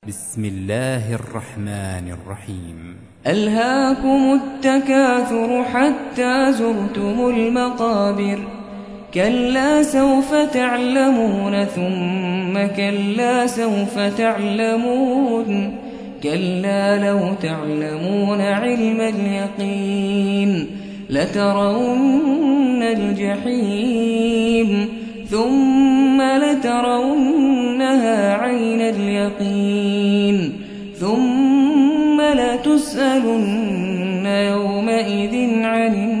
بسم الله الرحمن الرحيم. ألهاكم التكاثر حتى زرتم المقابر. كلا سوف تعلمون ثم كلا سوف تعلمون. كلا لو تعلمون علم اليقين لترون الجحيم ثم لترونها عين اليقين ثم لتسألن يومئذ عن